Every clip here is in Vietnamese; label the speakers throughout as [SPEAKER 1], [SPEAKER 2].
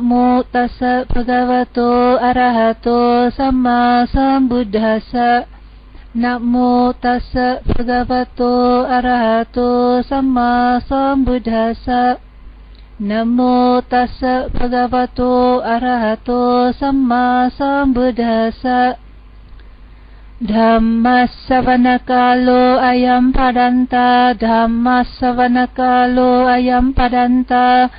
[SPEAKER 1] Namo tassa bhagavato arahato samma sambuddhassa. Namo tassa bhagavato arahato samma sambuddhassa. Namo tassa bhagavato arahato samma sambuddhassa. Dhammasavanakalo ayam padanta, Dhammasavanakalo ayam padanta,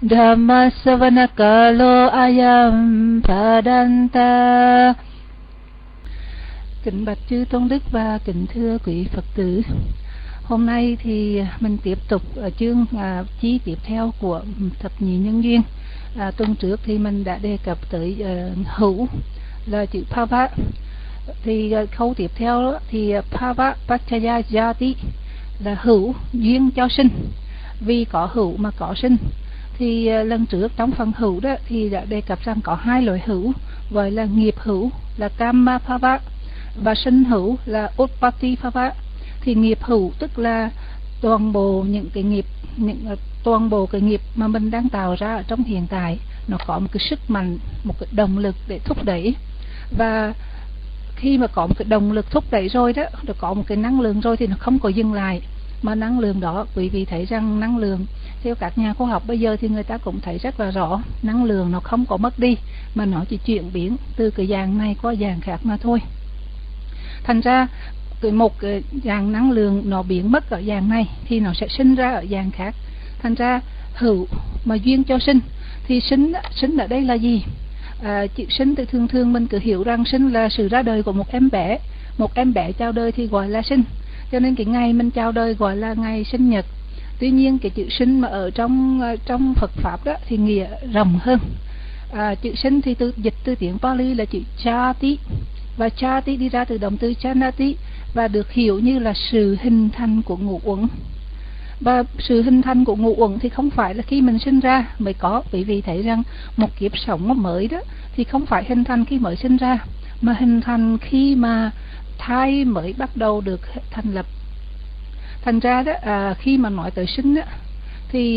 [SPEAKER 1] Dhammasavanakalo ayam padanta. Kính bạch chư tôn đức và kính thưa quý Phật tử, hôm nay thì mình tiếp tục ở chương chí tiếp theo của thập nhị nhân duyên. Tuần trước thì mình đã đề cập tới hữu là chữ Phava. Thì câu tiếp theo đó, thì Phava Pachaya Jati là hữu duyên cho sinh, vì có hữu mà có sinh. Thì lần trước trong phần hữu đó thì đã đề cập rằng có hai loại hữu, gọi là nghiệp hữu là Kamma Phava và sinh hữu là Utpatti Phava. Thì nghiệp hữu tức là toàn bộ những cái nghiệp, toàn bộ cái nghiệp mà mình đang tạo ra ở trong hiện tại, nó có một cái sức mạnh, một cái động lực để thúc đẩy. Và khi mà có một cái động lực thúc đẩy rồi đó, được có một cái năng lượng rồi thì nó không có dừng lại. Mà năng lượng đó, quý vị thấy rằng năng lượng theo các nhà khoa học bây giờ thì người ta cũng thấy rất là rõ, năng lượng nó không có mất đi mà nó chỉ chuyển biến từ cái dạng này qua dạng khác mà thôi. Thành ra một cái dạng năng lượng nó biến mất ở dạng này thì nó sẽ sinh ra ở dạng khác. Thành ra hữu mà duyên cho sinh, thì sinh ở đây là gì? Chữ sinh thì thường mình cứ hiểu rằng sinh là sự ra đời của một em bé. Một em bé chào đời thì gọi là sinh, cho nên cái ngày mình chào đời gọi là ngày sinh nhật. Tuy nhiên cái chữ sinh mà ở trong Phật pháp đó thì nghĩa rộng hơn. Chữ sinh thì dịch từ tiếng Pali là chữ chati, và chati đi ra từ động từ chanati và được hiểu như là sự hình thành của ngũ uẩn. Và sự hình thành của ngũ uẩn thì không phải là khi mình sinh ra mới có, bởi vì thấy rằng một kiếp sống mới đó thì không phải hình thành khi mới sinh ra, mà hình thành khi mà thai mới bắt đầu được thành lập. Thành ra đó khi mà nói tới sinh đó, thì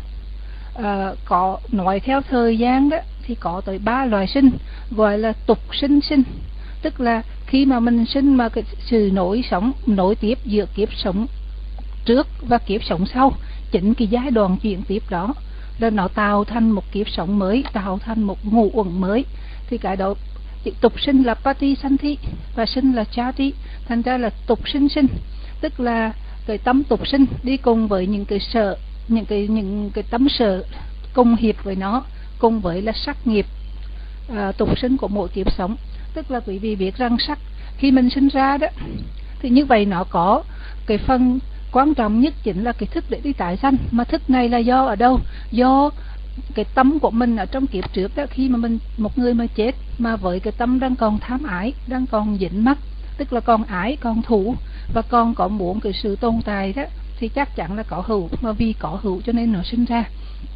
[SPEAKER 1] có nói theo thời gian đó thì có tới 3 loại sinh, gọi là tục sinh. Tức là khi mà mình sinh mà cái sự nối tiếp giữa kiếp sống trước và kiếp sống sau, chính cái giai đoạn chuyển tiếp đó là nó tạo thành một kiếp sống mới, tạo thành một ngũ uẩn mới. Thì cái đó tục sinh là pati santhi và sinh là chati. Thành ra là tục sinh, tức là cái tâm tục sinh đi cùng với những cái sợ, những cái tâm sợ cùng hiệp với nó, cùng với là sắc nghiệp tục sinh của mỗi kiếp sống. Tức là quý vị biết rằng sắc khi mình sinh ra đó thì như vậy nó có cái phần quan trọng nhất chính là cái thức để đi tái sanh. Mà thức này là do ở đâu? Do cái tâm của mình ở trong kiếp trước đó, khi mà một người mà chết mà với cái tâm đang còn tham ái, đang còn dính mắc, tức là còn ái, còn thủ và còn có muốn cái sự tồn tại đó, thì chắc chắn là có hữu. Mà vì có hữu cho nên nó sinh ra.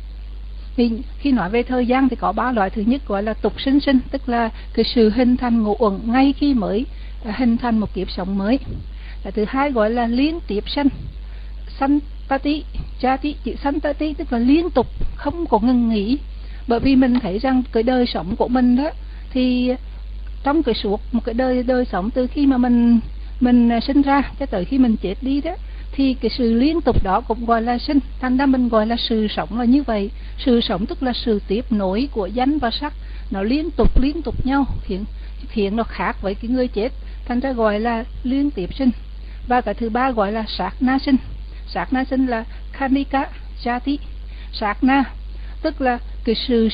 [SPEAKER 1] Thì khi nói về thời gian thì có 3 loại. Thứ nhất gọi là tục sinh, tức là cái sự hình thành ngũ uẩn ngay khi mới hình thành một kiếp sống mới. Thứ hai gọi là liên tiếp sanh, santati jati. Chữ santati tức là liên tục, không có ngừng nghỉ. Bởi vì mình thấy rằng cái đời sống của mình đó thì trong cái suốt một cái đời sống từ khi mà mình sinh ra cho tới khi mình chết đi đó, thì cái sự liên tục đó cũng gọi là sinh. Thành ra mình gọi là sự sống là như vậy. Sự sống tức là sự tiếp nối của danh và sắc, nó liên tục nhau, khiến nó khác với cái người chết. Thành ra gọi là liên tiếp sinh. Và cái thứ ba gọi là sát na sinh. Sát na sinh là khanika jati. Sát na tức là cái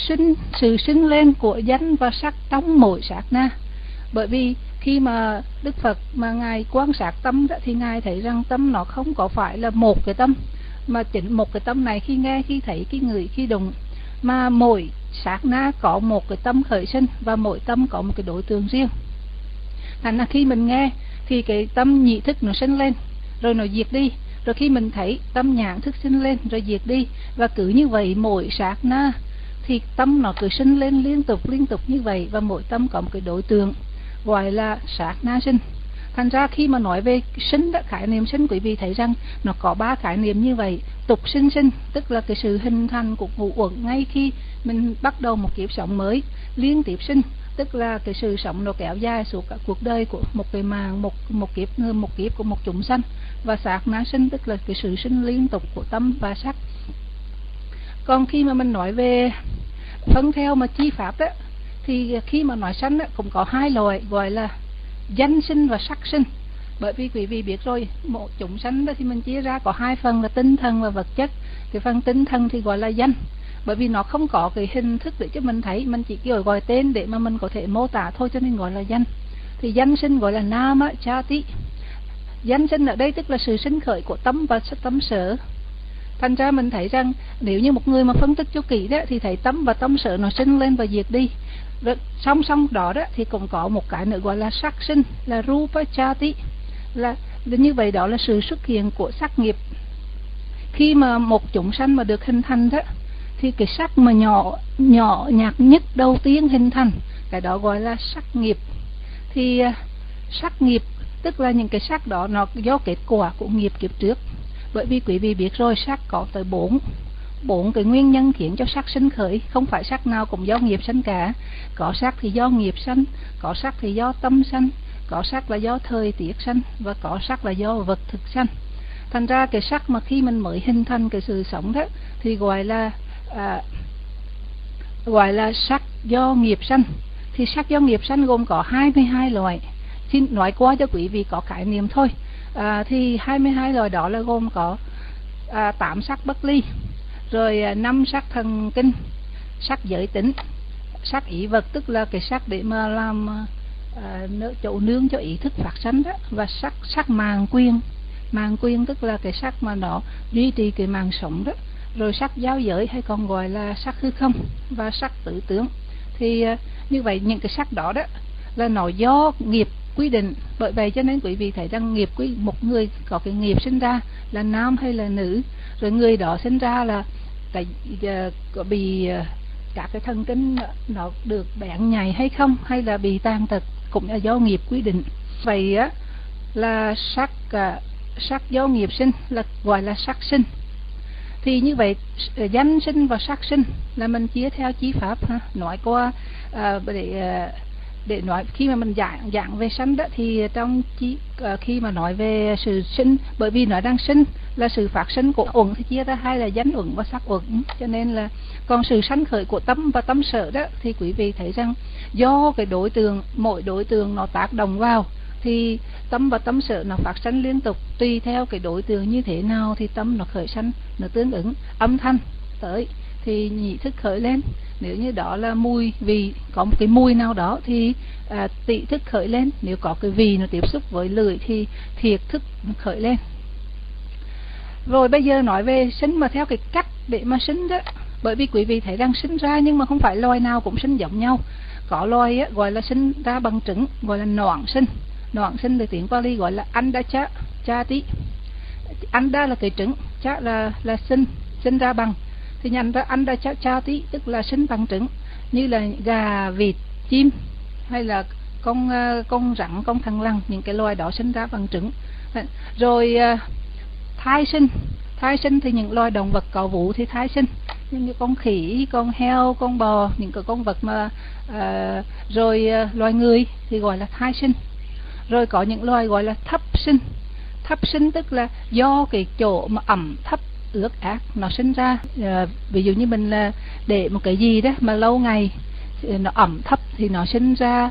[SPEAKER 1] sự sinh lên của danh và sắc trong mỗi sát na. Bởi vì khi mà Đức Phật mà Ngài quan sát tâm đó, thì Ngài thấy rằng tâm nó không có phải là một cái tâm, mà chính một cái tâm này khi nghe, khi thấy, khi ngửi, khi đụng, mà mỗi sát na có một cái tâm khởi sinh và mỗi tâm có một cái đối tượng riêng. Thành ra khi mình nghe thì cái tâm nhị thức nó sinh lên rồi nó diệt đi, rồi khi mình thấy tâm nhãn thức sinh lên rồi diệt đi, và cứ như vậy mỗi sát na thì tâm nó cứ sinh lên liên tục như vậy, và mỗi tâm có một cái đối tượng gọi là sát na sinh. Thành ra khi mà nói về sinh đó, khái niệm sinh, quý vị thấy rằng nó có 3 khái niệm như vậy. Tục sinh sinh tức là cái sự hình thành của ngũ uẩn ngay khi mình bắt đầu một kiếp sống mới. Liên tiếp sinh tức là cái sự sống nó kéo dài suốt cả cuộc đời của một cái mạng, một kiếp của một chúng sanh. Và sát na sinh tức là cái sự sinh liên tục của tâm và sắc. Còn khi mà mình nói về phân theo mà chi pháp đó, thì khi mà nói sanh đó, cũng có 2 loại gọi là danh sinh và sắc sinh. Bởi vì quý vị biết rồi, một chúng sanh đó thì mình chia ra có 2 phần là tinh thần và vật chất. Cái phần tinh thần thì gọi là danh, bởi vì nó không có cái hình thức để cho mình thấy, mình chỉ gọi tên để mà mình có thể mô tả thôi, cho nên gọi là danh. Thì danh sinh gọi là nama chati. Danh sinh ở đây tức là sự sinh khởi của tâm và tâm sở. Thành ra mình thấy rằng nếu như một người mà phân tích cho kỹ đó, thì thấy tâm và tâm sở nó sinh lên và diệt đi. Rồi, song song đó thì cũng có một cái nữa gọi là sắc sinh, là rupa chati. Là như vậy, đó là sự xuất hiện của sắc nghiệp. Khi mà một chúng sanh mà được hình thành đó, thì cái sắc mà nhỏ nhạt nhất đầu tiên hình thành, cái đó gọi là sắc nghiệp. Thì sắc nghiệp tức là những cái sắc đó nó do kết quả của nghiệp kiếp trước. Bởi vì quý vị biết rồi, sắc có tới 4 cái nguyên nhân khiến cho sắc sinh khởi. Không phải sắc nào cũng do nghiệp sanh cả. Có sắc thì do nghiệp sanh, có sắc thì do tâm sanh, có sắc là do thời tiết sanh, và có sắc là do vật thực sanh. Thành ra cái sắc mà khi mình mới hình thành cái sự sống đó thì gọi là sắc do nghiệp sanh. Thì sắc do nghiệp sanh gồm có 22 loại. Xin nói qua cho quý vị có khái niệm thôi. Thì 22 loại đó là gồm có 8 sắc bất ly, rồi 5 sắc thần kinh, sắc giới tính, sắc ý vật tức là cái sắc để mà làm chỗ nương cho ý thức phát sinh đó, và sắc màng quyền tức là cái sắc mà nó duy trì cái màng sống đó, rồi sắc giao giới hay còn gọi là sắc hư không, và sắc tự tướng. Thì như vậy những cái sắc đó là nó do nghiệp quy định. Bởi vậy cho nên quý vị thấy rằng nghiệp một người có cái nghiệp sinh ra là nam hay là nữ, rồi người đó sinh ra là bị các cái thần kinh nó được bén nhạy hay không, hay là bị tàn tật, cũng là do nghiệp quy định. Vậy là sắc do nghiệp sinh là gọi là sắc sinh. Thì như vậy danh sinh và sắc sinh là mình chia theo chí pháp ha. Nói qua để nói khi mà mình giảng về sanh đó, thì trong khi mà nói về sự sinh, bởi vì nó đang sinh là sự phát sinh của uẩn thì chia ra 2 là danh uẩn và sắc uẩn, cho nên là còn sự sanh khởi của tâm và tâm sở đó thì quý vị thấy rằng do cái đối tượng, mỗi đối tượng nó tác động vào thì tâm và tâm sở nó phát sinh liên tục. Tùy theo cái đối tượng như thế nào thì tâm nó khởi sanh, nó tương ứng. Âm thanh tới thì nhị thức khởi lên, nếu như đó là mùi vị, có một cái mùi nào đó thì tị thức khởi lên, nếu có cái vị nó tiếp xúc với lưỡi thì thiệt thức khởi lên. Rồi bây giờ nói về sinh mà theo cái cách để mà sinh đó, bởi vì quý vị thấy rằng sinh ra nhưng mà không phải loài nào cũng sinh giống nhau. Có loài gọi là sinh ra bằng trứng, gọi là noãn sinh. Noãn sinh từ tiếng Pali gọi là andachati. Anda là cái trứng, cha là sinh ra bằng, thì nhận ra andachati tức là sinh bằng trứng, như là gà, vịt, chim hay là con rắn, con thằn lằn, những cái loài đó sinh ra bằng trứng. Rồi thai sinh thì những loài động vật có vú thì thai sinh, như con khỉ, con heo, con bò, những cái con vật mà rồi loài người thì gọi là thai sinh. Rồi có những loài gọi là thấp sinh tức là do cái chỗ mà ẩm thấp ướt át nó sinh ra. Ví dụ như mình là để một cái gì đó mà lâu ngày nó ẩm thấp thì nó sinh ra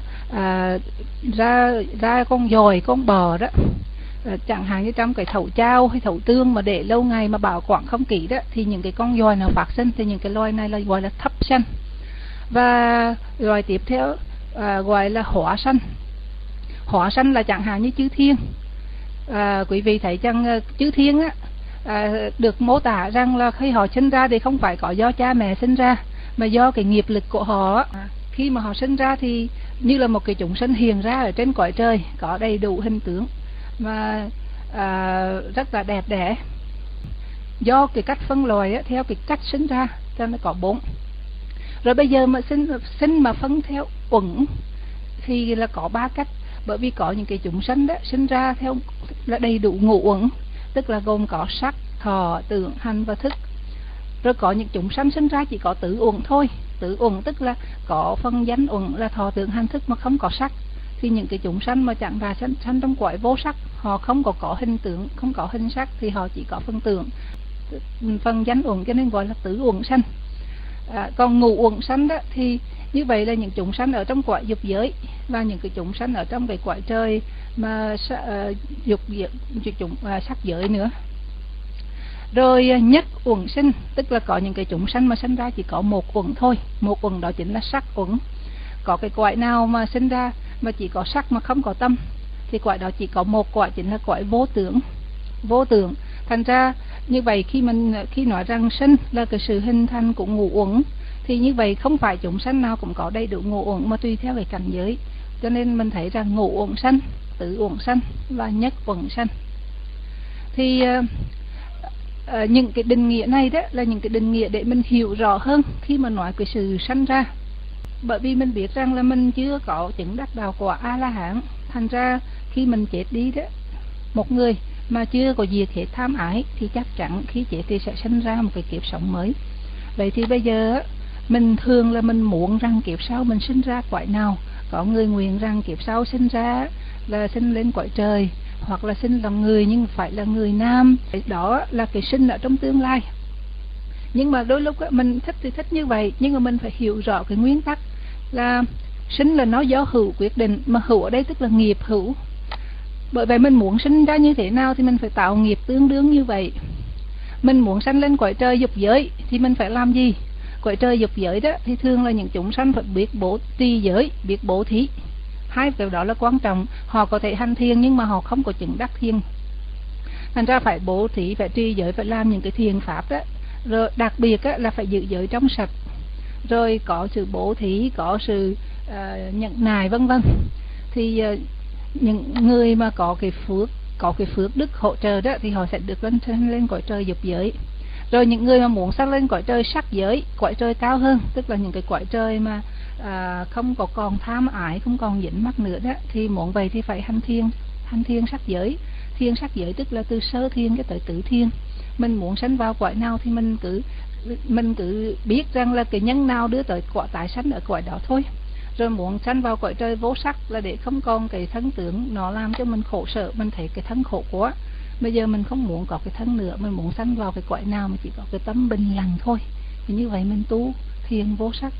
[SPEAKER 1] ra con dồi, con bò đó. Chẳng hạn như trong cái thẩu chao hay thẩu tương mà để lâu ngày mà bảo quản không kỹ đó, thì những cái con dồi nào phát sinh, thì những cái loài này là gọi là thấp sanh. Và loài tiếp theo gọi là hỏa sanh là chẳng hạn như chư thiên. Quý vị thấy rằng chư thiên được mô tả rằng là khi họ sinh ra thì không phải có do cha mẹ sinh ra, mà do cái nghiệp lực của họ. Khi mà họ sinh ra thì như là một cái chúng sinh hiện ra ở trên cõi trời, có đầy đủ hình tướng mà rất là đẹp đẽ. Do cái cách phân loại theo cái cách sinh ra cho nó có 4. Rồi bây giờ mà sinh mà phân theo uẩn thì là có 3 cách. Bởi vì có những cái chúng sanh đó sinh ra theo là đầy đủ ngũ uẩn, tức là gồm có sắc, thọ, tưởng, hành và thức. Rồi có những chúng sanh sinh ra chỉ có tứ uẩn thôi. Tứ uẩn tức là có phần danh uẩn là thọ, tưởng, hành, thức mà không có sắc. Thì những cái chúng sanh mà chẳng là sanh trong cõi vô sắc, họ không có hình tượng, không có hình sắc, thì họ chỉ có phần tưởng, phần danh uẩn, cho nên gọi là tứ uẩn sanh. Còn ngũ uẩn sanh đó thì như vậy là những chúng sanh ở trong cõi dục giới, và những cái chúng sanh ở trong cái cõi trời mà dục sắc giới nữa. Rồi nhất uẩn sinh, tức là có những cái chúng sanh mà sinh ra chỉ có một uẩn thôi. Một uẩn đó chính là sắc uẩn. Có cái cõi nào mà sinh ra mà chỉ có sắc mà không có tâm, thì cõi đó chỉ có một cõi, chính là cõi vô tưởng. Vô tưởng. Thành ra như vậy khi nói rằng sinh là cái sự hình thành của ngũ uẩn, thì như vậy không phải chúng sanh nào cũng có đầy đủ ngũ uẩn, mà tùy theo cái cảnh giới. Cho nên mình thấy rằng ngũ uẩn sanh, tứ uẩn sanh và nhất uẩn sanh. Thì những cái định nghĩa này đó là những cái định nghĩa để mình hiểu rõ hơn khi mà nói cái sự sanh ra. Bởi vì mình biết rằng là mình chưa có chứng đắc đạo quả A-la-hán, thành ra khi mình chết đi đó, một người mà chưa có diệt hết tham ái thì chắc chắn khi chết thì sẽ sinh ra một cái kiếp sống mới. Vậy thì bây giờ mình thường là mình muốn rằng kiếp sau mình sinh ra cõi nào. Có người nguyện rằng kiếp sau sinh ra là sinh lên cõi trời, hoặc là sinh làm người nhưng phải là người nam. Đó là cái sinh ở trong tương lai. Nhưng mà đôi lúc mình thích thì thích như vậy, nhưng mà mình phải hiểu rõ cái nguyên tắc là sinh là nó do hữu quyết định, mà hữu ở đây tức là nghiệp hữu. Bởi vậy mình muốn sinh ra như thế nào thì mình phải tạo nghiệp tương đương như vậy. Mình muốn sanh lên cõi trời dục giới thì mình phải làm gì? Cõi trời dục giới đó thì thường là những chúng sanh phải biết bố trì giới, biết bố thí. Hai cái đó là quan trọng. Họ có thể hành thiền nhưng mà họ không có chứng đắc thiền. Thành ra phải bố thí, phải trì giới, phải làm những cái thiền pháp đó. Rồi đặc biệt là phải giữ giới trong sạch. Rồi có sự bố thí, có sự nhẫn nại vân vân. Thì những người mà có cái phước đức hỗ trợ đó thì họ sẽ được lên cõi trời dục giới. Rồi những người mà muốn sanh lên cõi trời sắc giới, cõi trời cao hơn, tức là những cái cõi trời mà không có còn tham ái, không còn dính mắc nữa đó, thì muốn vậy thì phải hành thiền sắc giới. Thiền sắc giới tức là từ sơ thiền cho tới tứ thiền. Mình muốn sanh vào cõi nào thì mình cứ biết rằng là cái nhân nào đưa tới quả tái sanh ở cõi đó thôi. Rồi muốn sanh vào cõi trời vô sắc là để không còn cái thân tướng nó làm cho mình khổ sở, mình thấy cái thân khổ quá. Bây giờ mình không muốn có cái thân nữa, mình muốn sanh vào cái cõi nào mà chỉ có cái tâm bình lặng thôi. Thì như vậy mình tu thiền vô sắc.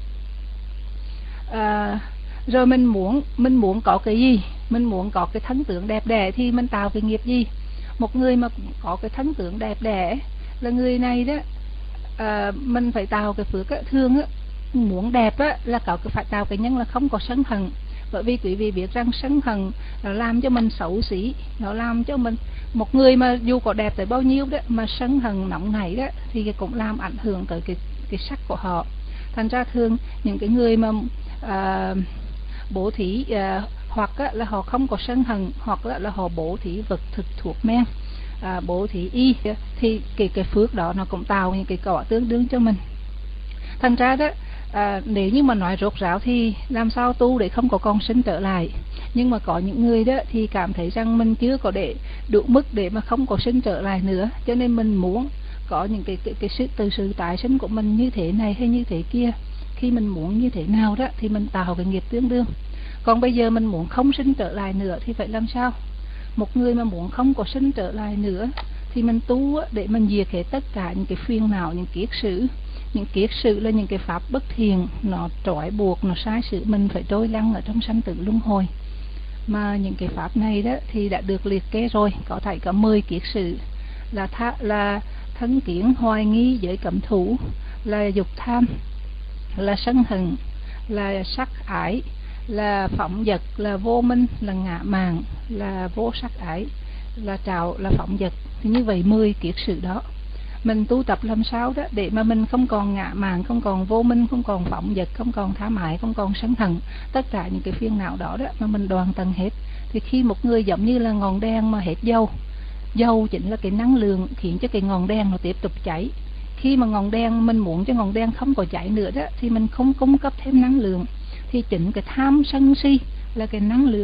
[SPEAKER 1] Rồi mình muốn có cái gì? Mình muốn có cái thân tướng đẹp đẽ thì mình tạo cái nghiệp gì? Một người mà có cái thân tướng đẹp đẽ là người này đó, mình phải tạo cái phước thương á. Muốn đẹp á là phải tạo cái nhân là không có sân hận. Bởi vì quý vị biết rằng sân hận nó làm cho mình xấu xí, nó làm cho mình, một người mà dù có đẹp tới bao nhiêu đó mà sân hận nóng nảy đó thì cũng làm ảnh hưởng tới cái sắc của họ. Thành ra thường những cái người mà bố thí hoặc là họ không có sân hận, hoặc là họ bố thí vật thực thuộc men, bố thí y, thì cái phước đó nó cũng tạo những cái quả tương đương cho mình. Thành ra đó, nếu như mà nói rốt ráo thì làm sao tu để không có con sinh trở lại. Nhưng mà có những người đó thì cảm thấy rằng mình chưa có để đủ mức để mà không có sinh trở lại nữa, cho nên mình muốn có những cái sự tái sinh của mình như thế này hay như thế kia. Khi mình muốn như thế nào đó thì mình tạo cái nghiệp tương đương. Còn bây giờ mình muốn không sinh trở lại nữa thì phải làm sao? Một người mà muốn không có sinh trở lại nữa thì mình tu để mình diệt hết tất cả những cái phiền não, những kiết sử. Những kiết sử là những cái pháp bất thiện, nó trói buộc, nó sai sự mình phải trôi lăn ở trong sanh tử luân hồi. Mà những cái pháp này đó thì đã được liệt kê rồi, có thể có 10 kiết sử là thân kiến, hoài nghi, giới cấm thủ, là dục tham, là sân hận, là sắc ái, là phỏng dật, là vô minh, là ngã mạn, là vô sắc ái, là trạo, là phỏng dật. Thì như vậy 10 kiết sử đó mình tu tập làm sao đó để mà mình không còn ngã mạn, không còn vô minh, không còn phỏng dật, không còn tham ái, không còn sân hận, tất cả những cái phiền não đó mà mình đoạn tận hết. Thì khi một người giống như là ngọn đèn mà hết dầu chính là cái năng lượng khiến cho cái ngọn đèn nó tiếp tục cháy. Khi mà ngọn đèn mình muốn cho ngọn đèn không có cháy nữa đó thì mình không cung cấp thêm năng lượng, thì chính cái tham sân si là cái năng lượng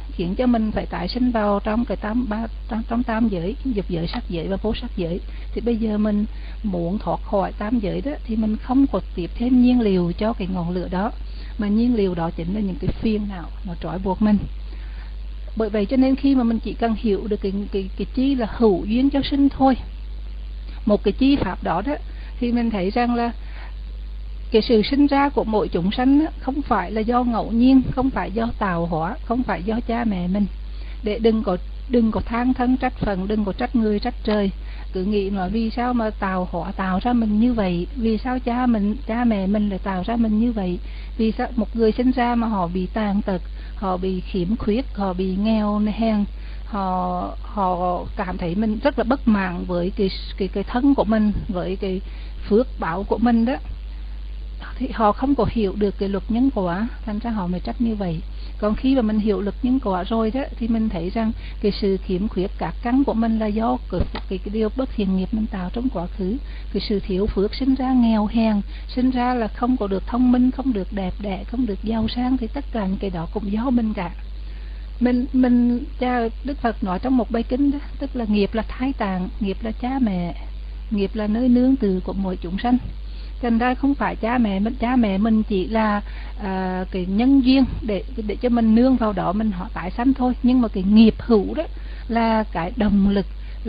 [SPEAKER 1] khiến cho mình phải tái sinh vào trong cái trong tam giới, dục giới, sắc giới và vô sắc giới. Thì bây giờ mình muốn thoát khỏi tam giới đó thì mình không có tiếp thêm nhiên liệu cho cái ngọn lửa đó, mà nhiên liệu đó chính là những cái phiền não nó trói buộc mình. Bởi vậy cho nên khi mà mình chỉ cần hiểu được cái chi là hữu duyên cho sinh thôi, một cái chi pháp đó đó, thì mình thấy rằng là cái sự sinh ra của mỗi chúng sanh không phải là do ngẫu nhiên, không phải do tạo hóa, không phải do cha mẹ mình. Để đừng có than thân trách phận, đừng có trách người trách trời, cứ nghĩ nói vì sao mà tạo hóa tạo ra mình như vậy, vì sao cha mẹ mình lại tạo ra mình như vậy, vì sao một người sinh ra mà họ bị tàn tật, họ bị khiếm khuyết, họ bị nghèo hèn, họ cảm thấy mình rất là bất mãn với cái thân của mình, với cái phước báo của mình đó, thì họ không có hiểu được cái luật nhân quả, thành ra họ mới trách như vậy. Còn khi mà mình hiểu luật nhân quả rồi đó, thì mình thấy rằng cái sự khiếm khuyết các căn của mình là do cái điều bất thiện nghiệp mình tạo trong quá khứ, cái sự thiếu phước, sinh ra nghèo hèn, sinh ra là không có được thông minh, không được đẹp đẽ, không được giàu sang, thì tất cả những cái đó cũng do mình cả. Mình cha Đức Phật nói trong một bài kinh đó, tức là nghiệp là thái tạng, nghiệp là cha mẹ, nghiệp là nơi nương tựa của mỗi chúng sanh. Thành ra không phải cha mẹ mình chỉ là cái nhân duyên để cho mình nương vào đó mình họ tái sanh thôi, nhưng mà cái nghiệp hữu đó là cái động lực,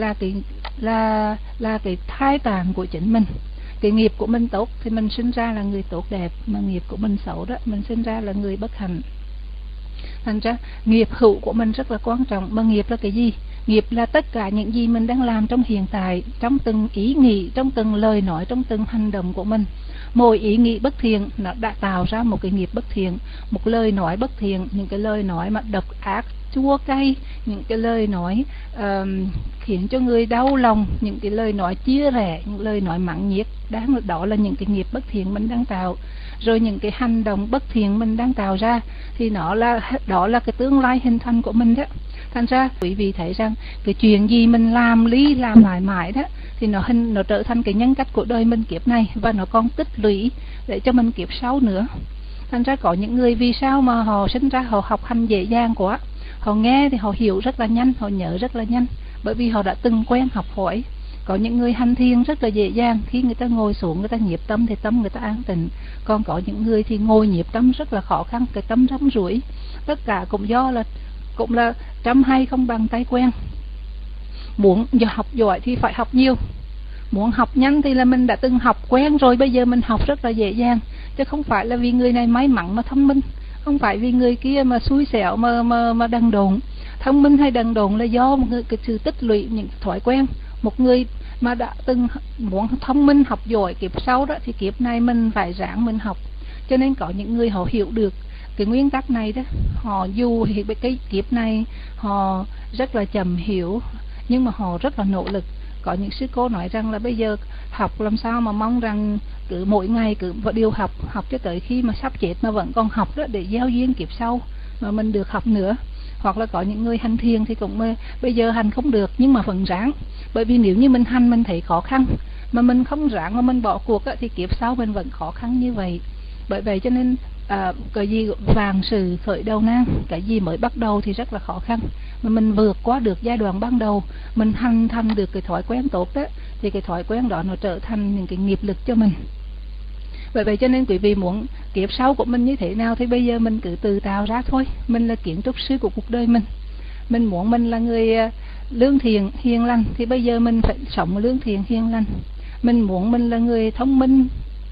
[SPEAKER 1] là cái thai tạng của chính mình. Cái nghiệp của mình tốt thì mình sinh ra là người tốt đẹp, mà nghiệp của mình xấu đó mình sinh ra là người bất hạnh. Thành ra nghiệp hữu của mình rất là quan trọng. Mà nghiệp là cái gì? Nghiệp là tất cả những gì mình đang làm trong hiện tại, trong từng ý nghĩ, trong từng lời nói, trong từng hành động của mình. Mỗi ý nghĩ bất thiện nó đã tạo ra một cái nghiệp bất thiện. Một lời nói bất thiện, những cái lời nói mà độc ác, chua cay, những cái lời nói khiến cho người đau lòng, những cái lời nói chia rẽ, những lời nói mắng nhiếc, đó là những cái nghiệp bất thiện mình đang tạo. Rồi những cái hành động bất thiện mình đang tạo ra thì đó là cái tương lai hình thành của mình đó. Thành ra quý vị thấy rằng cái chuyện gì mình làm lại mãi đó thì nó trở thành cái nhân cách của đời mình kiếp này, và nó còn tích lũy để cho mình kiếp sau nữa. Thành ra có những người vì sao mà họ sinh ra họ học hành dễ dàng quá, họ nghe thì họ hiểu rất là nhanh, họ nhớ rất là nhanh, bởi vì họ đã từng quen học hỏi. Có những người hành thiền rất là dễ dàng, khi người ta ngồi xuống người ta nhiếp tâm thì tâm người ta an tịnh. Còn có những người thì ngồi nhiếp tâm rất là khó khăn, cái tâm rắm rủi. Tất cả cũng là trăm hay không bằng tay quen. Muốn học giỏi thì phải học nhiều, muốn học nhanh thì là mình đã từng học quen rồi, bây giờ mình học rất là dễ dàng. Chứ không phải là vì người này may mắn mà thông minh, không phải vì người kia mà xui xẻo mà đần độn. Thông minh hay đần độn là do một cái sự tích lũy những thói quen. Một người mà đã từng muốn thông minh học giỏi kiếp sau đó thì kiếp này mình phải ráng mình học. Cho nên có những người họ hiểu được cái nguyên tắc này đó, họ dù cái kiếp này họ rất là chậm hiểu, nhưng mà họ rất là nỗ lực. Có những sư cô nói rằng là bây giờ học làm sao mà mong rằng cứ mỗi ngày cứ điều học cho tới khi mà sắp chết mà vẫn còn học đó, để gieo duyên kiếp sau mà mình được học nữa. Hoặc là có những người hành thiền thì cũng bây giờ hành không được nhưng mà vẫn ráng, bởi vì nếu như mình hành mình thấy khó khăn mà mình không ráng mà mình bỏ cuộc thì kiếp sau mình vẫn khó khăn như vậy. Bởi vậy cho nên cái gì vạn sự khởi đầu nan, cái gì mới bắt đầu thì rất là khó khăn, mà mình vượt qua được giai đoạn ban đầu, mình hành thành được cái thói quen tốt đó, thì cái thói quen đó nó trở thành những cái nghiệp lực cho mình. Bởi vậy cho nên quý vị muốn kiếp sau của mình như thế nào thì bây giờ mình cứ tự tạo ra thôi. Mình là kiến trúc sư của cuộc đời mình muốn mình là người lương thiện hiền lành thì bây giờ mình phải sống lương thiện hiền lành. Mình muốn mình là người thông minh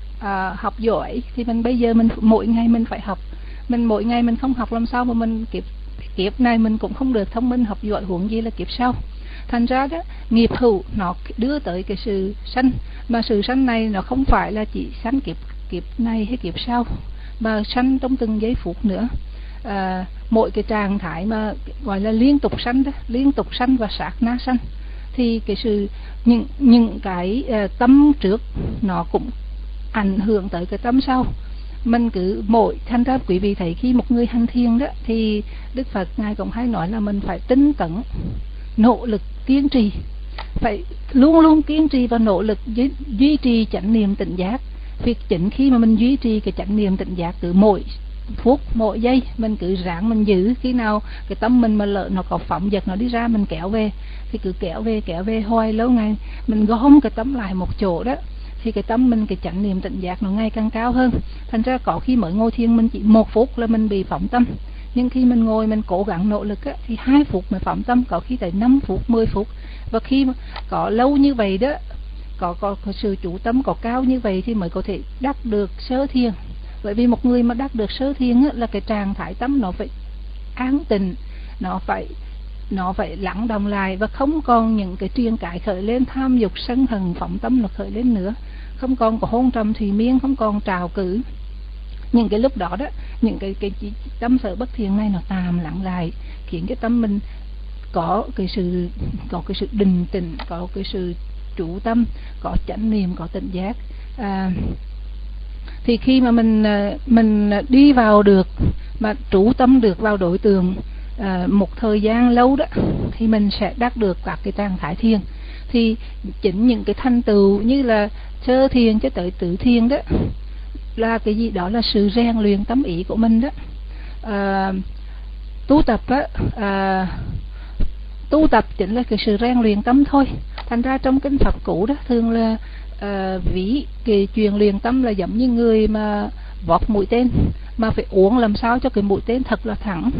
[SPEAKER 1] học giỏi thì bây giờ mình mỗi ngày mình phải học. Mỗi ngày mình không học làm sao mà mình kiếp này mình cũng không được thông minh học giỏi, huống gì là kiếp sau. Thành ra đó, nghiệp hữu nó đưa tới cái sự sanh, mà sự sanh này nó không phải là chỉ sanh kiếp này hay kiếp sau, mà sanh trong từng giây phút nữa. Mỗi cái trạng thái mà gọi là liên tục sanh và sát na sanh, thì cái sự những cái tâm trước nó cũng ảnh hưởng tới cái tâm sau. Mình cứ thành ra quý vị thấy khi một người hành thiền đó thì Đức Phật ngài cũng hay nói là mình phải tinh tấn, nỗ lực, kiên trì, phải luôn luôn kiên trì và nỗ lực duy trì chánh niệm tỉnh giác. Việc chính khi mà mình duy trì cái chánh niệm tỉnh giác từ phút mỗi giây mình cứ ráng mình giữ, khi nào cái tâm mình mà lỡ nó có phóng dật nó đi ra mình kéo về, thì cứ kéo về hoài lâu ngày mình gom cái tâm lại một chỗ đó, thì cái tâm mình, cái chánh niệm tỉnh giác nó ngày càng cao hơn. Thành ra có khi mới ngồi thiền mình chỉ 1 phút là mình bị phóng tâm, nhưng khi mình ngồi mình cố gắng nỗ lực á, thì 2 phút mới phóng tâm, có khi tới 5 phút 10 phút. Và khi mà có lâu như vậy đó, có sự chú tâm có cao như vậy thì mới có thể đắc được sơ thiền. Bởi vì một người mà đắc được sơ thiền á, là cái trạng thái tâm nó phải an tịnh, nó phải lắng động lại, và không còn những cái triền cái khởi lên, tham dục sân hận phóng tâm nó khởi lên nữa, không còn có hôn trầm thùy miên, không còn trào cử. Những cái lúc đó đó, những cái tâm sở bất thiện này nó tạm lặng lại, khiến cái tâm mình có cái sự định tĩnh, có cái sự chủ tâm, có chánh niệm, có tỉnh giác. Thì khi mà mình đi vào được, mà trú tâm được vào đối tượng một thời gian lâu đó, thì mình sẽ đắc được các cái trạng thái thiền. Thì chính những cái thành tựu như là sơ thiền cho tới tứ thiền đó là cái gì? Đó là sự rèn luyện tâm ý của mình đó. Tu tập á, tu tập chính là cái sự rèn luyện tâm thôi. Thành ra trong kinh Phật cũ đó thường là ví cái chuyện luyện tâm là giống như người mà vót mũi tên, mà phải uống làm sao cho cái mũi tên thật là thẳng.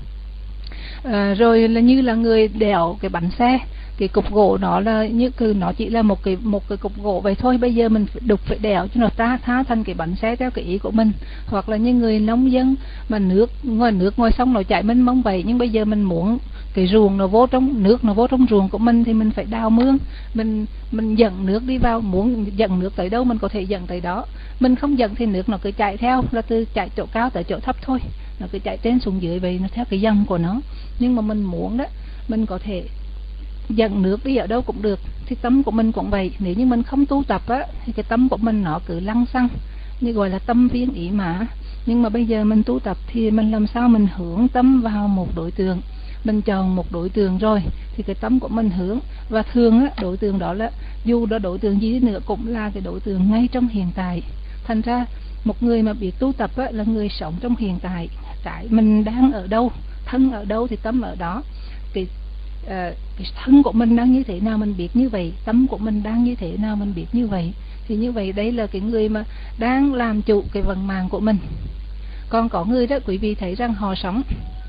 [SPEAKER 1] Rồi là như là người đèo cái bánh xe, cái cục gỗ nó là như nó chỉ là một cái cục gỗ vậy thôi, bây giờ mình phải đục, phải đèo cho nó thá thành cái bánh xe theo cái ý của mình. Hoặc là như người nông dân mà nước ngoài sông nó chảy mênh mông vậy, nhưng bây giờ mình muốn cái ruộng nó vô trong nước, nó vô trong ruộng của mình thì mình phải đào mương, mình dẫn nước đi vào, muốn dẫn nước tới đâu mình có thể dẫn tới đó. Mình không dẫn thì nước nó cứ chạy theo, là từ chạy chỗ cao tới chỗ thấp thôi, nó cứ chạy trên xuống dưới vậy, nó theo cái dòng của nó. Nhưng mà mình muốn đó, mình có thể dẫn nước đi ở đâu cũng được. Thì tâm của mình cũng vậy, nếu như mình không tu tập á, thì cái tâm của mình nó cứ lăng xăng, như gọi là tâm viên ý mã. Nhưng mà bây giờ mình tu tập thì mình làm sao mình hướng tâm vào một đối tượng, mình chọn một đối tượng rồi thì cái tâm của mình hướng. Và thường á, đối tượng đó là dù đó đối tượng gì nữa cũng là cái đối tượng ngay trong hiện tại. Thành ra một người mà biết tu tập á, là người sống trong hiện tại. Cái mình đang ở đâu, thân ở đâu thì tâm ở đó. Cái thân của mình đang như thế nào mình biết như vậy, tâm của mình đang như thế nào mình biết như vậy. Thì như vậy đây là cái người mà đang làm chủ cái vận mạng của mình. Còn có người đó, quý vị thấy rằng họ sống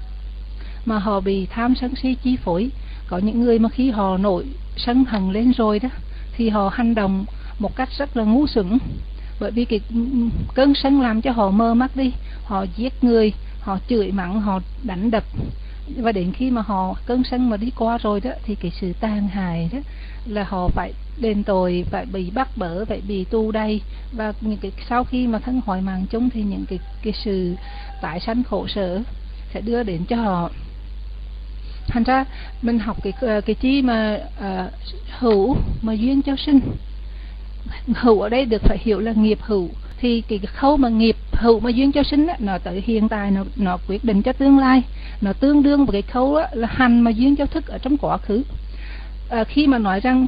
[SPEAKER 1] mà họ bị tham sân si chi phối. Có những người mà khi họ nổi sân hận lên rồi đó, thì họ hành động một cách rất là ngu xuẩn. Bởi vì cái cơn sân làm cho họ mơ mắt đi, họ giết người, họ chửi mắng, họ đánh đập. Và đến khi mà họ cơn sân mà đi qua rồi đó, thì cái sự tàn hại đó là họ phải đền tội, phải bị bắt bớ, phải bị tu đày. Và những cái sau khi mà thân hoại mạng chung thì những cái sự tái sanh khổ sở sẽ đưa đến cho họ. Thành ra mình học cái chi mà hữu mà duyên cho sinh. Hữu ở đây được phải hiểu là nghiệp hữu. Thì cái khâu mà nghiệp hữu mà duyên cho sinh á, nó tới hiện tại, nó quyết định cho tương lai. Nó tương đương với cái khâu á, là hành mà duyên cho thức ở trong quá khứ. Khi mà nói rằng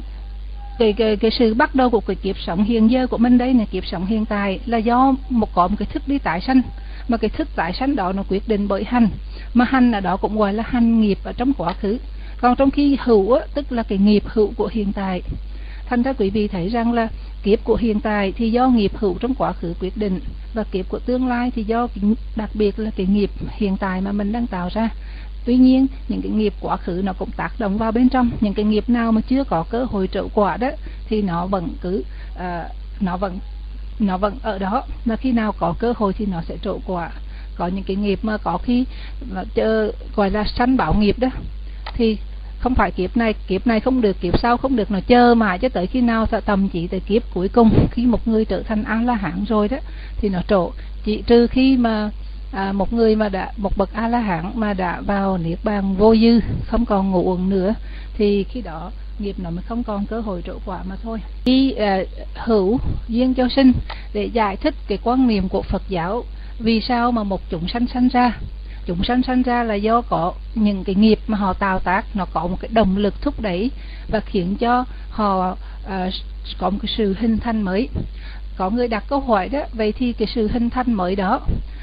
[SPEAKER 1] cái sự bắt đầu của cái kiếp sống hiện giờ của mình đây này, kiếp sống hiện tại là do có một cái thức đi tái sanh, mà cái thức tái sanh đó nó quyết định bởi hành, mà hành ở đó cũng gọi là hành nghiệp ở trong quá khứ. Còn trong khi hữu á, tức là cái nghiệp hữu của hiện tại. Thành ra quý vị thấy rằng là kiếp của hiện tại thì do nghiệp hữu trong quá khứ quyết định, và kiếp của tương lai thì do đặc biệt là cái nghiệp hiện tại mà mình đang tạo ra. Tuy nhiên những cái nghiệp quá khứ nó cũng tác động vào bên trong. Những cái nghiệp nào mà chưa có cơ hội trổ quả đó thì nó vẫn cứ nó vẫn ở đó, và khi nào có cơ hội thì nó sẽ trổ quả. Có những cái nghiệp mà có khi mà gọi là sanh báo nghiệp đó, thì không phải kiếp này không được, kiếp sau không được, nó chờ mãi cho tới khi nào tầm chỉ tới kiếp cuối cùng, khi một người trở thành A La Hán rồi đó thì nó trổ. Chỉ trừ khi mà một người mà một bậc A La Hán mà đã vào niết bàn vô dư, không còn ngủ uẩn nữa, thì khi đó nghiệp nó mới không còn cơ hội trổ quả mà thôi. Khi hữu duyên cho sinh, để giải thích cái quan niệm của Phật giáo vì sao mà một chúng sanh sanh ra. Chúng sanh sanh ra là do có những cái nghiệp mà họ tạo tác, nó có một cái động lực thúc đẩy và khiến cho họ có một cái sự hình thành mới. Có người đặt câu hỏi đó, vậy thì cái sự hình thành mới đó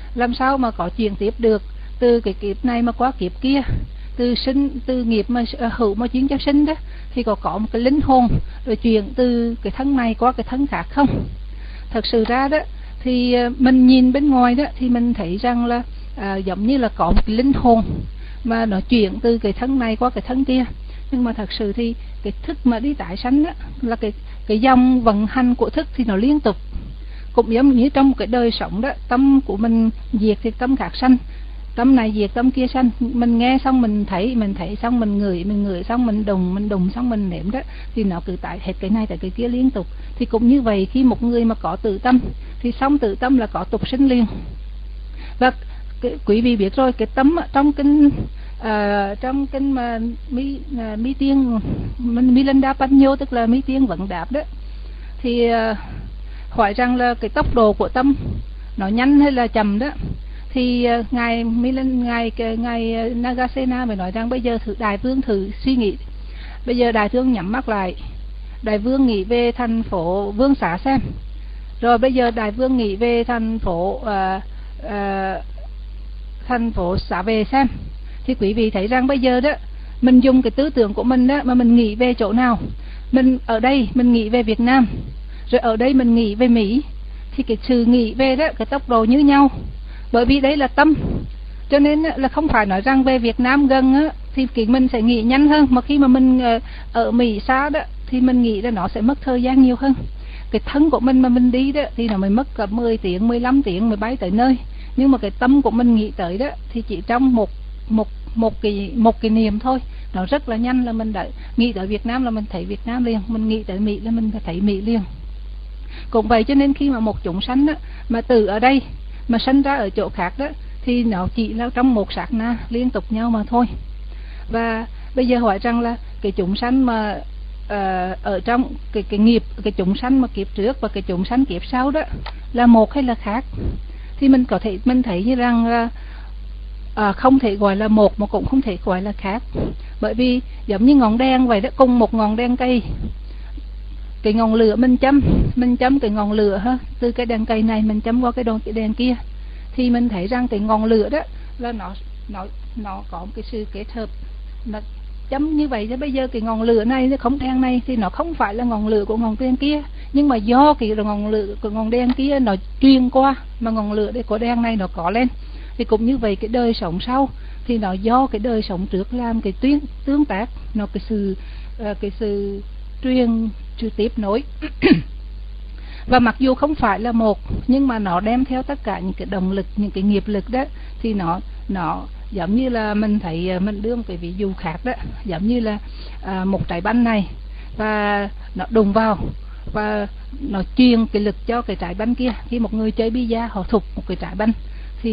[SPEAKER 1] làm sao mà có chuyển tiếp được từ cái kiếp này mà qua kiếp kia, từ nghiệp mà hữu mà chuyển cho sinh đó, thì có một cái linh hồn rồi chuyển từ cái thân này qua cái thân khác không? Thật sự ra đó thì mình nhìn bên ngoài đó thì mình thấy rằng là giống như là có một cái linh hồn mà nó chuyển từ cái thân này qua cái thân kia, nhưng mà thật sự thì cái thức mà đi tái sanh đó là cái dòng vận hành của thức thì nó liên tục, cũng giống như trong một cái đời sống đó, tâm của mình diệt thì tâm khác sanh, tâm này diệt tâm kia sanh. Mình nghe xong mình thấy xong mình ngửi xong mình đùng xong mình nếm đó, thì nó cứ tại hết cái này tại cái kia liên tục. Thì cũng như vậy, khi một người mà có tự tâm thì xong tự tâm là có tục sinh liền. Và quý vị biết rồi, cái tâm trong kinh mà mi tiên Milinda Panyo, tức là mi tiên vấn đáp đó, thì hỏi rằng là cái tốc độ của tâm nó nhanh hay là chậm đó, thì ngài Nagasena mới nói rằng bây giờ đại vương thử suy nghĩ. Bây giờ đại vương nhắm mắt lại, đại vương nghĩ về thành phố Vương Xá xem, rồi bây giờ đại vương nghĩ về thành phố Xá Về xem, thì quý vị thấy rằng bây giờ đó mình dùng cái tư tưởng của mình đó mà mình nghĩ về chỗ nào, mình ở đây mình nghĩ về Việt Nam, rồi ở đây mình nghĩ về Mỹ, thì cái sự nghĩ về đó cái tốc độ như nhau, bởi vì đấy là tâm. Cho nên là không phải nói rằng về Việt Nam gần á, thì mình sẽ nghĩ nhanh hơn, mà khi mà mình ở Mỹ xa đó thì mình nghĩ là nó sẽ mất thời gian nhiều hơn. Cái thân của mình mà mình đi đó thì nó mới mất cả 10 tiếng, 15 tiếng mới bay tới nơi, nhưng mà cái tâm của mình nghĩ tới đó thì chỉ trong một cái niệm thôi, nó rất là nhanh, là mình đã nghĩ tới Việt Nam là mình thấy Việt Nam liền, mình nghĩ tới Mỹ là mình thấy Mỹ liền. Cũng vậy, cho nên khi mà một chúng sanh đó, mà từ ở đây mà sinh ra ở chỗ khác đó, thì nó chỉ là trong một sát na liên tục nhau mà thôi. Và bây giờ hỏi rằng là cái chúng sanh mà ở trong cái nghiệp, cái chúng sanh mà kiếp trước và cái chúng sanh kiếp sau đó là một hay là khác, thì mình thấy như rằng là không thể gọi là một mà cũng không thể gọi là khác. Bởi vì giống như ngọn đèn vậy đó, cùng một ngọn đèn cây, cái ngọn lửa mình châm cái ngọn lửa ha, từ cái đèn cây này mình châm qua cái đèn kia, thì mình thấy rằng cái ngọn lửa đó là nó có một cái sự kết hợp, nó châm như vậy. Chứ bây giờ cái ngọn lửa này, không đèn này thì nó không phải là ngọn lửa của ngọn đèn kia, nhưng mà do cái ngọn lửa của ngọn đèn kia nó truyền qua, mà ngọn lửa của đèn này nó có lên. Thì cũng như vậy, cái đời sống sau thì nó do cái đời sống trước làm cái tương tác, nó cái sự truyền tiếp nối. Và mặc dù không phải là một, nhưng mà nó đem theo tất cả những cái động lực, những cái nghiệp lực đó, thì nó giống như là mình thấy, mình đưa một cái ví dụ khác đó, giống như là một trái banh này, và nó đụng vào và nó truyền cái lực cho cái trái banh kia. Khi một người chơi bi-a họ thục một cái trái banh, thì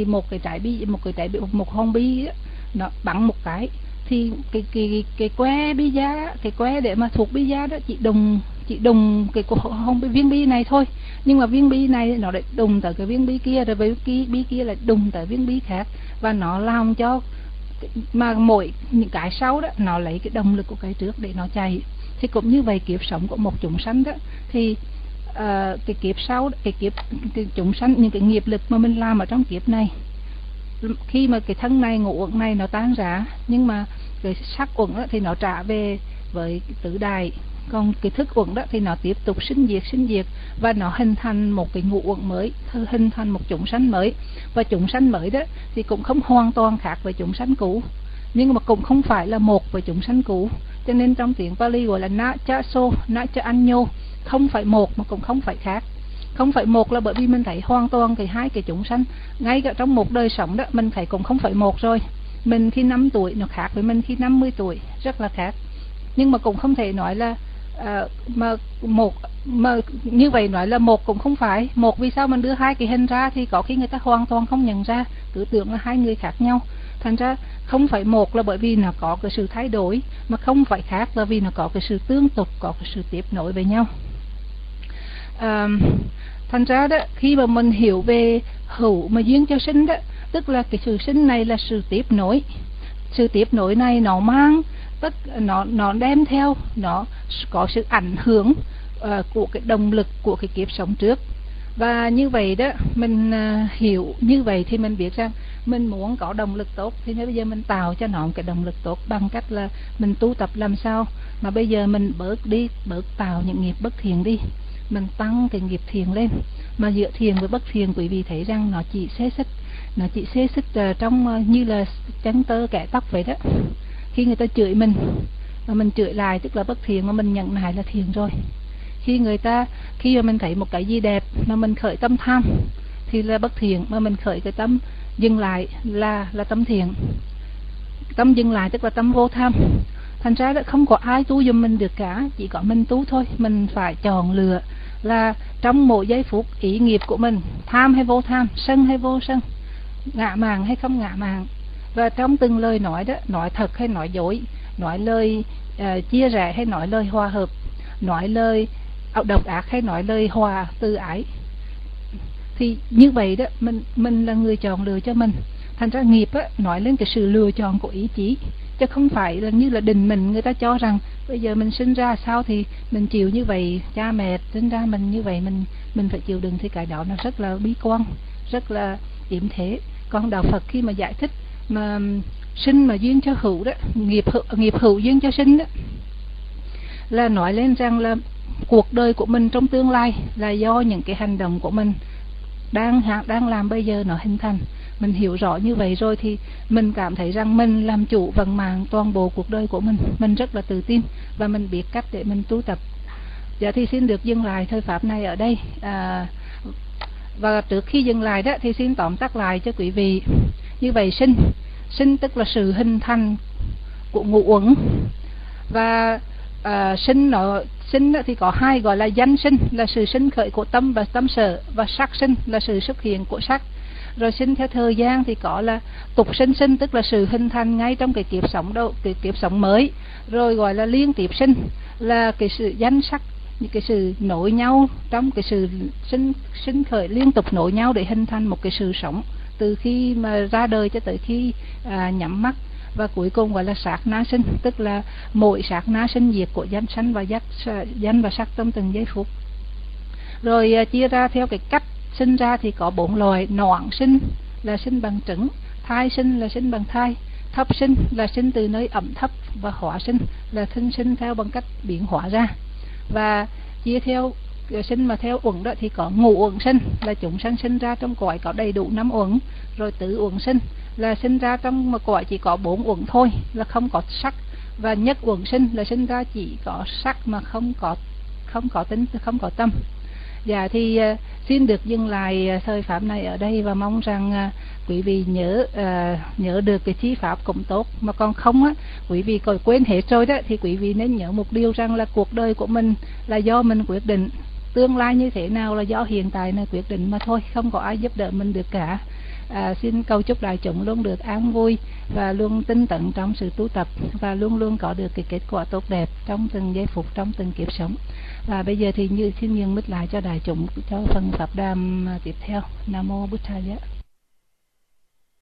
[SPEAKER 1] một hòn bi đó, nó bắn một cái, thì cái que bi-a, cái que để mà thuộc bi-a đó chỉ đùng cái viên bi này thôi, nhưng mà viên bi này nó lại đùng tới cái viên bi kia, rồi với bi kia lại đùng tới viên bi khác, và nó làm cho mà mỗi những cái sau đó nó lấy cái động lực của cái trước để nó chạy. Thì cũng như vậy, kiếp sống của một chúng sanh đó, thì cái kiếp sau, cái chúng sanh, những cái nghiệp lực mà mình làm ở trong kiếp này, khi mà cái thân này, ngũ uẩn này nó tan rã, nhưng mà cái sắc uẩn đó thì nó trả về với tứ đại, còn cái thức uẩn đó thì nó tiếp tục sinh diệt, và nó hình thành một cái ngũ uẩn mới, hình thành một chúng sanh mới. Và chúng sanh mới đó thì cũng không hoàn toàn khác với chúng sanh cũ, nhưng mà cũng không phải là một với chúng sanh cũ. Cho nên trong tiếng Pali gọi là na cha so, na cha anyo, không phải một mà cũng không phải khác. Không phải một là bởi vì mình thấy hoàn toàn cái hai cái chúng sanh, ngay cả trong một đời sống đó mình thấy cũng không phải một rồi. Mình khi 5 tuổi nó khác với mình khi 50 tuổi, rất là khác. Nhưng mà cũng không thể nói là mà như vậy nói là một cũng không phải một. Vì sao mình đưa hai cái hình ra thì có khi người ta hoàn toàn không nhận ra, cứ tưởng là hai người khác nhau. Thành ra không phải một là bởi vì nó có cái sự thay đổi, mà không phải khác là vì nó có cái sự tương tục, có cái sự tiếp nối với nhau. Thành ra đó, khi mà mình hiểu về hữu mà duyên cho sinh đó, tức là cái sự sinh này là sự tiếp nối. Sự tiếp nối này nó mang nó đem theo, nó có sự ảnh hưởng của cái động lực của cái kiếp sống trước. Và như vậy đó, mình hiểu như vậy thì mình biết rằng mình muốn có động lực tốt thì bây giờ mình tạo cho nó một cái động lực tốt bằng cách là mình tu tập làm sao mà bây giờ mình bớt tạo những nghiệp bất thiện đi, mình tăng cái nghiệp thiện lên. Mà giữa thiện với bất thiện quý vị thấy rằng nó chỉ xê xích trong như là chân tơ kẻ tóc vậy đó. Khi người ta chửi mình mà mình chửi lại tức là bất thiện, mà mình nhận lại là thiện rồi. Khi mà mình thấy một cái gì đẹp mà mình khởi tâm tham thì là bất thiện, mà mình khởi cái tâm dừng lại là tâm thiện. Tâm dừng lại tức là tâm vô tham. Thành ra đó không có ai tu giùm mình được cả, chỉ có mình tu thôi. Mình phải chọn lựa là trong mỗi giây phút ý nghiệp của mình tham hay vô tham, sân hay vô sân, ngã mạn hay không ngã mạn. Và trong từng lời nói đó, nói thật hay nói dối, nói lời chia rẽ hay nói lời hòa hợp, nói lời độc ác hay nói lời hòa từ ái, thì như vậy đó mình là người chọn lựa cho mình. Thành ra nghiệp á, nói lên cái sự lựa chọn của ý chí, chứ không phải là như là định mình. Người ta cho rằng bây giờ mình sinh ra sao thì mình chịu như vậy, cha mẹ sinh ra mình như vậy mình phải chịu đựng, thì cái đó nó rất là bi quan, rất là yểm thế. Còn đạo Phật khi mà giải thích mà sinh mà duyên cho hữu đó, nghiệp hữu duyên cho sinh đó, là nói lên rằng là cuộc đời của mình trong tương lai là do những cái hành động của mình đang làm bây giờ nó hình thành. Mình hiểu rõ như vậy rồi thì mình cảm thấy rằng mình làm chủ vận mạng toàn bộ cuộc đời của mình rất là tự tin và mình biết cách để mình tu tập. Dạ thì xin được dừng lại thời pháp này ở đây. Và trước khi dừng lại đó thì xin tóm tắt lại cho quý vị. Như vậy sinh tức là sự hình thành của ngũ uẩn. Và sinh thì có hai, gọi là danh sinh là sự sinh khởi của tâm và tâm sở, và sắc sinh là sự xuất hiện của sắc. Rồi sinh theo thời gian thì có là tục sinh tức là sự hình thành ngay trong cái kiếp sống mới. Rồi gọi là liên tiếp sinh là cái sự danh sắc, những cái sự nối nhau trong cái sự sinh khởi liên tục nối nhau để hình thành một cái sự sống từ khi mà ra đời cho tới khi nhắm mắt. Và cuối cùng gọi là sát na sinh, tức là mỗi sát na sinh diệt của danh và sắc trong từng giây phút. Rồi chia ra theo cái cách sinh ra thì có 4 loại. Noãn sinh là sinh bằng trứng, thai sinh là sinh bằng thai, thấp sinh là sinh từ nơi ẩm thấp, và hóa sinh là thân sinh theo bằng cách biến hóa ra. Và chia theo sinh mà theo uẩn đó thì có ngũ uẩn sinh là chúng sanh sinh ra trong cõi có đầy đủ 5 uẩn. Rồi tứ uẩn sinh là sinh ra trong một cõi chỉ có 4 uẩn thôi, là không có sắc. Và nhất uẩn sinh là sinh ra chỉ có sắc mà không có tính, không có tâm. Dạ thì xin được dừng lại thời pháp này ở đây, và mong rằng quý vị nhớ được cái chi pháp cũng tốt. Mà còn không á, quý vị còn quên hết rồi đó, thì quý vị nên nhớ một điều rằng là cuộc đời của mình là do mình quyết định, tương lai như thế nào là do hiện tại này quyết định mà thôi, không có ai giúp đỡ mình được cả. Xin cầu chúc đại chúng luôn được an vui và luôn tinh tấn trong sự tu tập, và luôn luôn có được cái kết quả tốt đẹp trong từng giây phút, trong từng kiếp sống. Và bây giờ thì xin nhường mic lại cho đại chúng cho phần pháp đàm tiếp theo. Nam mô Bụt Thầy.